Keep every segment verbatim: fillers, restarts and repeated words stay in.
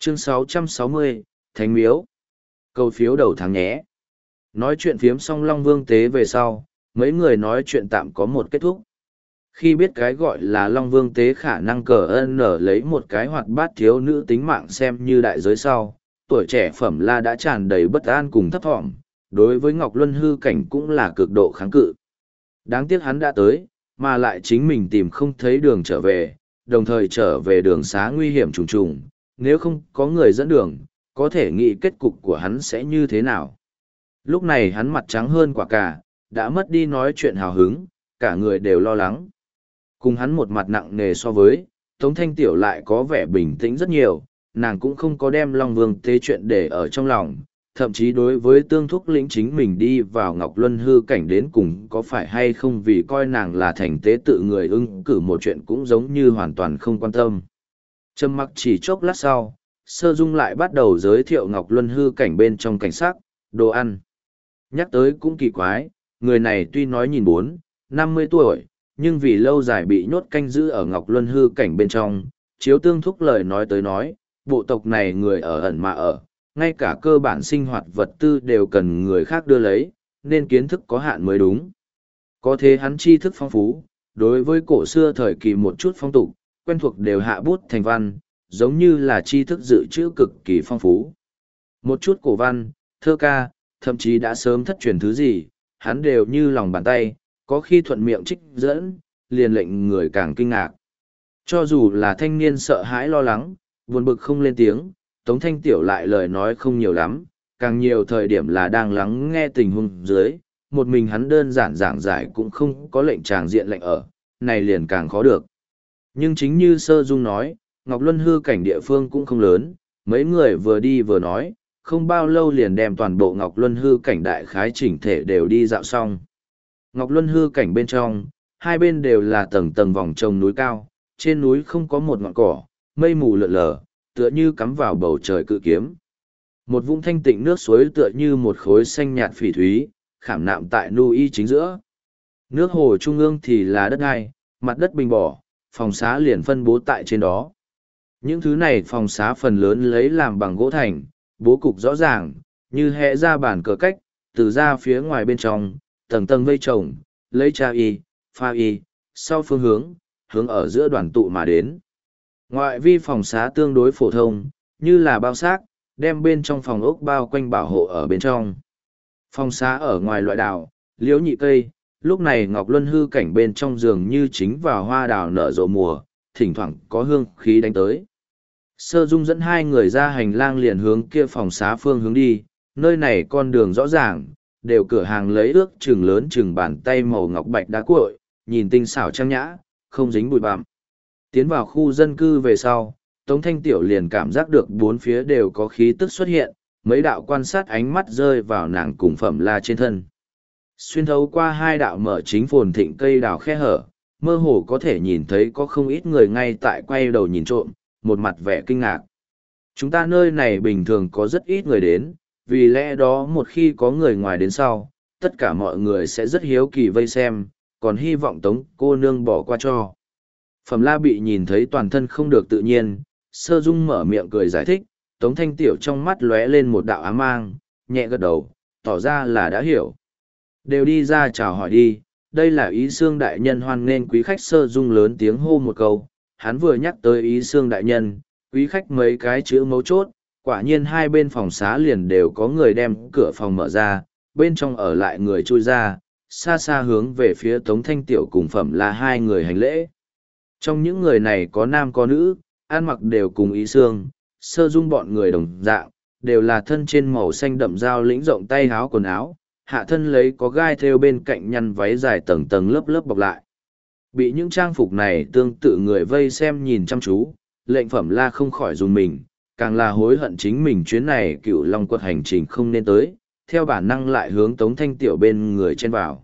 Chương sáu trăm sáu mươi, Thánh Miếu. Câu phiếu đầu tháng nhé. Nói chuyện phiếm xong Long Vương Tế về sau, mấy người nói chuyện tạm có một kết thúc. Khi biết cái gọi là Long Vương Tế khả năng cờ ân nở lấy một cái hoạt bát thiếu nữ tính mạng xem như đại giới sau, tuổi trẻ Phẩm La đã tràn đầy bất an cùng thấp thỏm, đối với Ngọc Luân hư cảnh cũng là cực độ kháng cự. Đáng tiếc hắn đã tới, mà lại chính mình tìm không thấy đường trở về, đồng thời trở về đường xá nguy hiểm trùng trùng, nếu không có người dẫn đường, có thể nghĩ kết cục của hắn sẽ như thế nào. Lúc này hắn mặt trắng hơn quả cà, đã mất đi nói chuyện hào hứng, cả người đều lo lắng. Cùng hắn một mặt nặng nề so với, Tống Thanh Tiểu lại có vẻ bình tĩnh rất nhiều, nàng cũng không có đem Long Vương Tế chuyện để ở trong lòng, thậm chí đối với tương thúc lĩnh chính mình đi vào Ngọc Luân hư cảnh đến cùng có phải hay không vì coi nàng là thành tế tự người ưng cử một chuyện cũng giống như hoàn toàn không quan tâm. Trầm mặc chỉ chốc lát sau, Sơ Dung lại bắt đầu giới thiệu Ngọc Luân hư cảnh bên trong cảnh sắc, đồ ăn. Nhắc tới cũng kỳ quái, người này tuy nói nhìn bốn, năm mươi tuổi, nhưng vì lâu dài bị nhốt canh giữ ở Ngọc Luân hư cảnh bên trong, chiếu tương thúc lời nói tới nói, bộ tộc này người ở ẩn mà ở, ngay cả cơ bản sinh hoạt vật tư đều cần người khác đưa lấy, nên kiến thức có hạn mới đúng. Có thế hắn tri thức phong phú, đối với cổ xưa thời kỳ một chút phong tục, quen thuộc đều hạ bút thành văn, giống như là tri thức dự trữ cực kỳ phong phú. Một chút cổ văn, thơ ca, thậm chí đã sớm thất truyền thứ gì, hắn đều như lòng bàn tay, có khi thuận miệng trích dẫn, liền lệnh người càng kinh ngạc. Cho dù là thanh niên sợ hãi lo lắng, buồn bực không lên tiếng, Tống Thanh Tiểu lại lời nói không nhiều lắm, càng nhiều thời điểm là đang lắng nghe tình huống dưới, một mình hắn đơn giản giảng giải cũng không có lệnh tràng diện lệnh ở, này liền càng khó được. Nhưng chính như Sơ Dung nói, Ngọc Luân hư cảnh địa phương cũng không lớn, mấy người vừa đi vừa nói, không bao lâu liền đem toàn bộ Ngọc Luân hư cảnh đại khái chỉnh thể đều đi dạo xong. Ngọc Luân hư cảnh bên trong, hai bên đều là tầng tầng vòng trồng núi cao, trên núi không có một ngọn cỏ, mây mù lượn lờ, tựa như cắm vào bầu trời cự kiếm. Một vũng thanh tịnh nước suối tựa như một khối xanh nhạt phỉ thúy, khảm nạm tại nu y chính giữa. Nước hồ trung ương thì là đất đai, mặt đất bình bỏ, phòng xá liền phân bố tại trên đó. Những thứ này phòng xá phần lớn lấy làm bằng gỗ thành, bố cục rõ ràng, như hẽ ra bàn cờ cách, từ ra phía ngoài bên trong, tầng tầng vây trồng, lấy cha y, pha y, sau phương hướng, hướng ở giữa đoàn tụ mà đến. Ngoại vi phòng xá tương đối phổ thông, như là bao xác, đem bên trong phòng ốc bao quanh bảo hộ ở bên trong. Phòng xá ở ngoài loại đào, liễu nhị cây, lúc này Ngọc Luân hư cảnh bên trong giường như chính vào hoa đào nở rộ mùa, thỉnh thoảng có hương khí đánh tới. Sơ Dung dẫn hai người ra hành lang liền hướng kia phòng xá phương hướng đi, nơi này con đường rõ ràng, đều cửa hàng lấy ước chừng lớn chừng bàn tay màu ngọc bạch đá cuội, nhìn tinh xảo trang nhã, không dính bụi bặm. Tiến vào khu dân cư về sau, Tống Thanh Tiểu liền cảm giác được bốn phía đều có khí tức xuất hiện, mấy đạo quan sát ánh mắt rơi vào nàng cùng Phẩm La trên thân. Xuyên thấu qua hai đạo mở chính phồn thịnh cây đào khe hở, mơ hồ có thể nhìn thấy có không ít người ngay tại quay đầu nhìn trộm, một mặt vẻ kinh ngạc. Chúng ta nơi này bình thường có rất ít người đến, vì lẽ đó một khi có người ngoài đến sau, tất cả mọi người sẽ rất hiếu kỳ vây xem, còn hy vọng Tống cô nương bỏ qua cho. Phẩm La bị nhìn thấy toàn thân không được tự nhiên, Sơ Dung mở miệng cười giải thích, Tống Thanh Tiểu trong mắt lóe lên một đạo ám mang, nhẹ gật đầu, tỏ ra là đã hiểu. Đều đi ra chào hỏi đi, đây là Ý Xương đại nhân hoan nghênh quý khách. Sơ Dung lớn tiếng hô một câu, hắn vừa nhắc tới Ý Xương đại nhân, quý khách mấy cái chữ mấu chốt, quả nhiên hai bên phòng xá liền đều có người đem cửa phòng mở ra, bên trong ở lại người chui ra, xa xa hướng về phía Tống Thanh Tiểu cùng Phẩm là hai người hành lễ. Trong những người này có nam có nữ, ăn mặc đều cùng Ý Xương, Sơ Dung bọn người đồng dạng, đều là thân trên màu xanh đậm dao lĩnh rộng tay áo quần áo, hạ thân lấy có gai thêu bên cạnh nhăn váy dài tầng tầng lớp lớp bọc lại. Bị những trang phục này tương tự người vây xem nhìn chăm chú, lệnh Phẩm La không khỏi dùng mình, càng là hối hận chính mình chuyến này cựu long quật hành trình không nên tới, theo bản năng lại hướng Tống Thanh Tiểu bên người chen vào.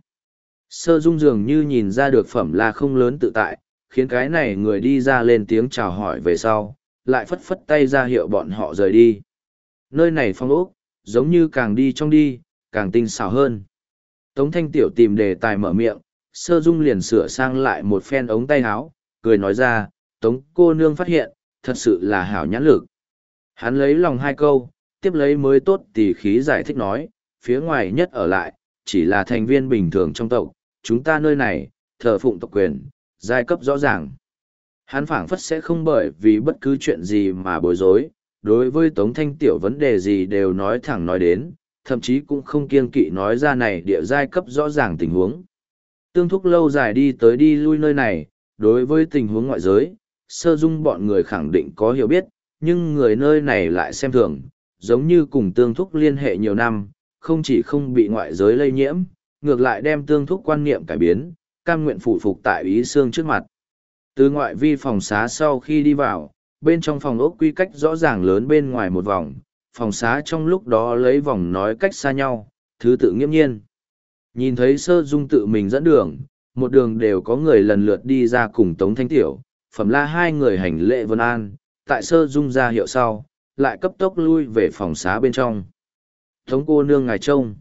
Sơ Dung dường như nhìn ra được Phẩm La không lớn tự tại, khiến cái này người đi ra lên tiếng chào hỏi về sau, lại phất phất tay ra hiệu bọn họ rời đi. Nơi này phong ốc, giống như càng đi trong đi, càng tinh xảo hơn. Tống Thanh Tiểu tìm đề tài mở miệng, Sơ Dung liền sửa sang lại một phen ống tay áo, cười nói ra, Tống cô nương phát hiện, thật sự là hảo nhãn lực. Hắn lấy lòng hai câu, tiếp lấy mới tốt tỉ khí giải thích nói, phía ngoài nhất ở lại, chỉ là thành viên bình thường trong tộc, chúng ta nơi này, thờ phụng tộc quyền, giai cấp rõ ràng. Hắn phảng phất sẽ không bởi vì bất cứ chuyện gì mà bối rối, đối với Tống Thanh Tiểu vấn đề gì đều nói thẳng nói đến, thậm chí cũng không kiêng kỵ nói ra này địa giai cấp rõ ràng tình huống. Tương Thúc lâu dài đi tới đi lui nơi này, đối với tình huống ngoại giới, Sơ Dung bọn người khẳng định có hiểu biết, nhưng người nơi này lại xem thường, giống như cùng Tương Thúc liên hệ nhiều năm, không chỉ không bị ngoại giới lây nhiễm, ngược lại đem Tương Thúc quan niệm cải biến, cam nguyện phụ phục tại Ý Xương trước mặt. Từ ngoại vi phòng xá sau khi đi vào, bên trong phòng ốc quy cách rõ ràng lớn bên ngoài một vòng, phòng xá trong lúc đó lấy vòng nói cách xa nhau, thứ tự nghiêm nhiên. Nhìn thấy Sơ Dung tự mình dẫn đường, một đường đều có người lần lượt đi ra cùng Tống Thanh Tiểu, Phẩm La hai người hành lễ vân an, tại Sơ Dung ra hiệu sau, lại cấp tốc lui về phòng xá bên trong. Tống cô nương ngài trông.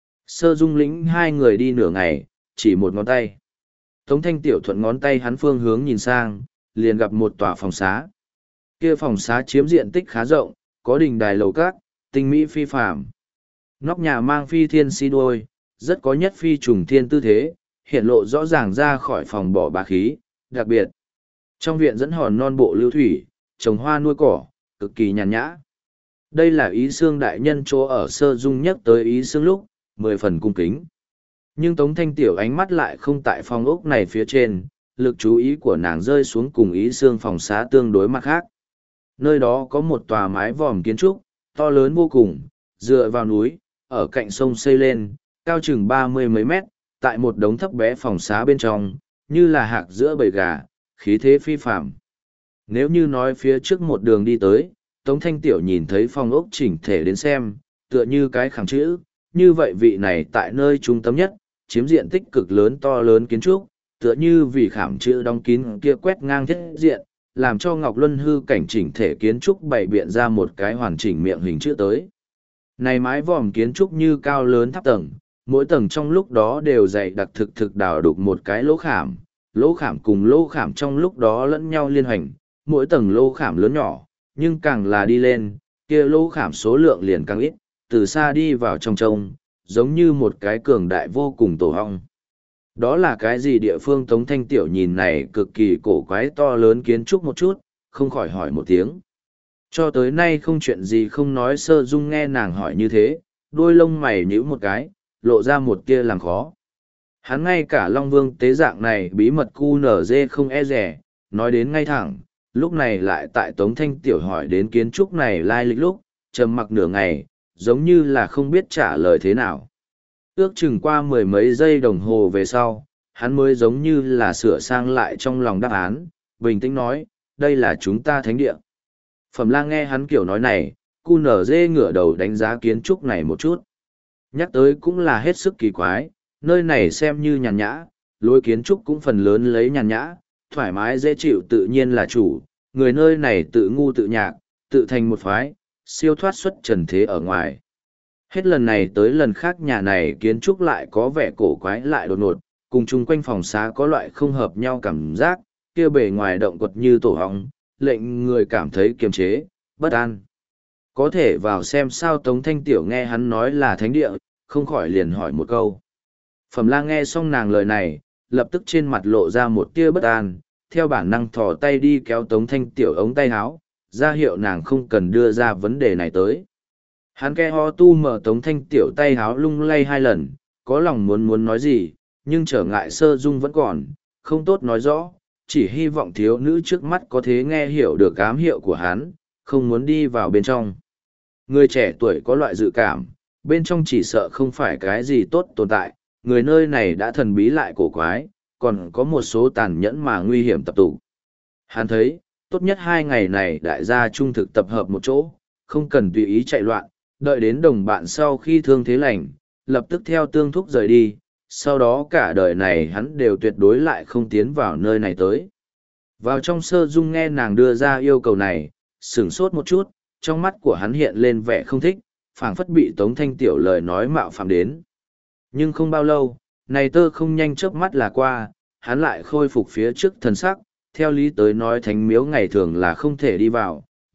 Sơ Dung lĩnh hai người đi nửa ngày, chỉ một ngón tay. Tống Thanh Tiểu thuận ngón tay hắn phương hướng nhìn sang, liền gặp một tòa phòng xá. Kia phòng xá chiếm diện tích khá rộng, có đình đài lầu cát, tinh mỹ phi phàm. Nóc nhà mang phi thiên si đuôi, rất có nhất phi trùng thiên tư thế, hiện lộ rõ ràng ra khỏi phòng bỏ bá khí, đặc biệt. Trong viện dẫn hòn non bộ lưu thủy, trồng hoa nuôi cỏ, cực kỳ nhàn nhã. Đây là Ý Xương đại nhân chỗ ở Sơ Dung nhắc tới Ý Xương lúc, mười phần cung kính. Nhưng Tống Thanh Tiểu ánh mắt lại không tại phòng ốc này phía trên, lực chú ý của nàng rơi xuống cùng Ý Xương phòng xá tương đối mặt khác. Nơi đó có một tòa mái vòm kiến trúc, to lớn vô cùng, dựa vào núi, ở cạnh sông xây lên, cao chừng ba mươi mấy mét, tại một đống thấp bé phòng xá bên trong, như là hạc giữa bầy gà, khí thế phi phàm. Nếu như nói phía trước một đường đi tới, Tống Thanh Tiểu nhìn thấy phòng ốc chỉnh thể đến xem, tựa như cái khẳng chữ, như vậy vị này tại nơi trung tâm nhất, chiếm diện tích cực lớn to lớn kiến trúc, tựa như vì khảm chữ đóng kín kia quét ngang thiết diện, làm cho Ngọc Luân hư cảnh chỉnh thể kiến trúc bày biện ra một cái hoàn chỉnh miệng hình chữ tới. Này mái vòm kiến trúc như cao lớn tháp tầng, mỗi tầng trong lúc đó đều dày đặc thực thực đào đục một cái lỗ khảm, lỗ khảm cùng lỗ khảm trong lúc đó lẫn nhau liên hành, mỗi tầng lỗ khảm lớn nhỏ, nhưng càng là đi lên, kia lỗ khảm số lượng liền càng ít, từ xa đi vào trong trông, giống như một cái cường đại vô cùng tổ hong. Đó là cái gì địa phương Tống Thanh Tiểu nhìn này cực kỳ cổ quái to lớn kiến trúc một chút, không khỏi hỏi một tiếng. Cho tới nay không chuyện gì không nói Sơ Dung nghe nàng hỏi như thế, đôi lông mày nhíu một cái, lộ ra một kia làm khó. Hắn ngay cả Long Vương tế dạng này bí mật cu nở dê không e rẻ, nói đến ngay thẳng, lúc này lại tại Tống Thanh Tiểu hỏi đến kiến trúc này lai lịch lúc, trầm mặc nửa ngày, giống như là không biết trả lời thế nào. Ước chừng qua mười mấy giây đồng hồ về sau, hắn mới giống như là sửa sang lại trong lòng đáp án, bình tĩnh nói, đây là chúng ta thánh địa. Phẩm La nghe hắn kiểu nói này, cu nở dê ngửa đầu đánh giá kiến trúc này một chút. Nhắc tới cũng là hết sức kỳ quái, nơi này xem như nhàn nhã, lối kiến trúc cũng phần lớn lấy nhàn nhã, thoải mái dễ chịu tự nhiên là chủ, người nơi này tự ngu tự nhạc, tự thành một phái, siêu thoát xuất trần thế ở ngoài. Hết lần này tới lần khác nhà này kiến trúc lại có vẻ cổ quái lại đột ngột, cùng chung quanh phòng xá có loại không hợp nhau cảm giác, kia bề ngoài động quật như tổ hóng, lệnh người cảm thấy kiềm chế, bất an. Có thể vào xem sao Tống Thanh Tiểu nghe hắn nói là thánh địa, không khỏi liền hỏi một câu. Phẩm La nghe xong nàng lời này, lập tức trên mặt lộ ra một tia bất an, theo bản năng thò tay đi kéo Tống Thanh Tiểu ống tay áo, ra hiệu nàng không cần đưa ra vấn đề này tới. Hắn ke ho tu mở Tống Thanh Tiểu tay áo lung lay hai lần, có lòng muốn muốn nói gì, nhưng trở ngại Sơ Dung vẫn còn, không tốt nói rõ, chỉ hy vọng thiếu nữ trước mắt có thể nghe hiểu được ám hiệu của hắn, không muốn đi vào bên trong. Người trẻ tuổi có loại dự cảm, bên trong chỉ sợ không phải cái gì tốt tồn tại, người nơi này đã thần bí lại cổ quái, còn có một số tàn nhẫn mà nguy hiểm tập tụ. Hắn thấy, tốt nhất hai ngày này đại gia trung thực tập hợp một chỗ, không cần tùy ý chạy loạn, đợi đến đồng bạn sau khi thương thế lành, lập tức theo Tương Thúc rời đi, sau đó cả đời này hắn đều tuyệt đối lại không tiến vào nơi này tới. Vào trong Sơ Dung nghe nàng đưa ra yêu cầu này, sửng sốt một chút, trong mắt của hắn hiện lên vẻ không thích, phảng phất bị Tống Thanh Tiểu lời nói mạo phạm đến. Nhưng không bao lâu, này tơ không nhanh chớp mắt là qua, hắn lại khôi phục phía trước thần sắc, theo lý tới nói thánh miếu ngày thường là không thể đi vào,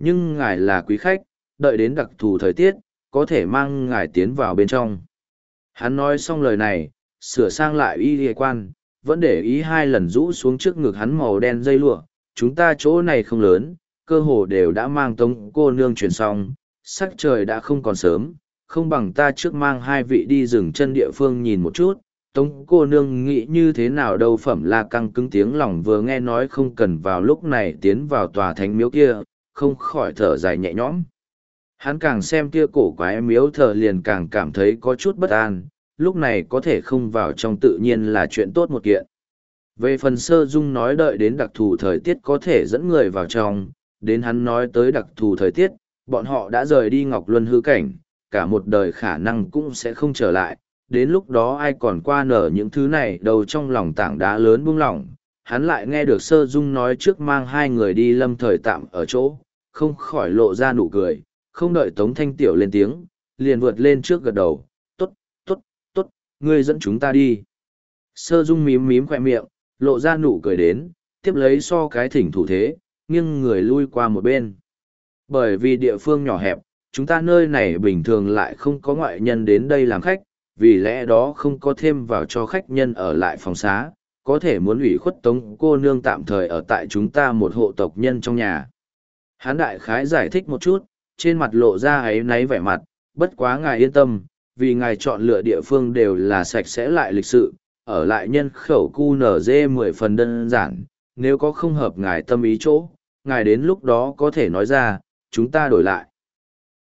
Nhưng ngài là quý khách, đợi đến đặc thù thời tiết, có thể mang ngài tiến vào bên trong. Hắn nói xong lời này, sửa sang lại y y quan, vẫn để ý hai lần rũ xuống trước ngực hắn màu đen dây lụa. Chúng ta chỗ này không lớn, cơ hồ đều đã mang tống cô nương chuyển xong, sắc trời đã không còn sớm, không bằng ta trước mang hai vị đi dừng chân địa phương nhìn một chút. Tống cô nương nghĩ như thế nào đâu. Phẩm La căng cứng tiếng lòng vừa nghe nói không cần vào lúc này tiến vào tòa thánh miếu kia, không khỏi thở dài nhẹ nhõm. Hắn càng xem kia cổ quái miếu thờ liền càng cảm thấy có chút bất an, lúc này có thể không vào trong tự nhiên là chuyện tốt một kiện. Về phần Sơ Dung nói đợi đến đặc thù thời tiết có thể dẫn người vào trong, đến hắn nói tới đặc thù thời tiết, bọn họ đã rời đi Ngọc Luân hư cảnh, cả một đời khả năng cũng sẽ không trở lại, đến lúc đó ai còn qua nở những thứ này đầu trong lòng tảng đá lớn buông lỏng. Hắn lại nghe được Sơ Dung nói trước mang hai người đi lâm thời tạm ở chỗ, không khỏi lộ ra nụ cười, không đợi Tống Thanh Tiểu lên tiếng, liền vượt lên trước gật đầu, tốt, tốt, tốt, ngươi dẫn chúng ta đi. Sơ Dung mím mím khoe miệng, lộ ra nụ cười đến, tiếp lấy so cái thỉnh thủ thế, nghiêng người lui qua một bên. Bởi vì địa phương nhỏ hẹp, chúng ta nơi này bình thường lại không có ngoại nhân đến đây làm khách, vì lẽ đó không có thêm vào cho khách nhân ở lại phòng xá, có thể muốn ủy khuất Tống cô nương tạm thời ở tại chúng ta một hộ tộc nhân trong nhà. Hán đại khái giải thích một chút, trên mặt lộ ra ấy náy vẻ mặt, bất quá ngài yên tâm, vì ngài chọn lựa địa phương đều là sạch sẽ lại lịch sự, ở lại nhân khẩu cu nở dê mười phần đơn giản, nếu có không hợp ngài tâm ý chỗ, ngài đến lúc đó có thể nói ra, chúng ta đổi lại.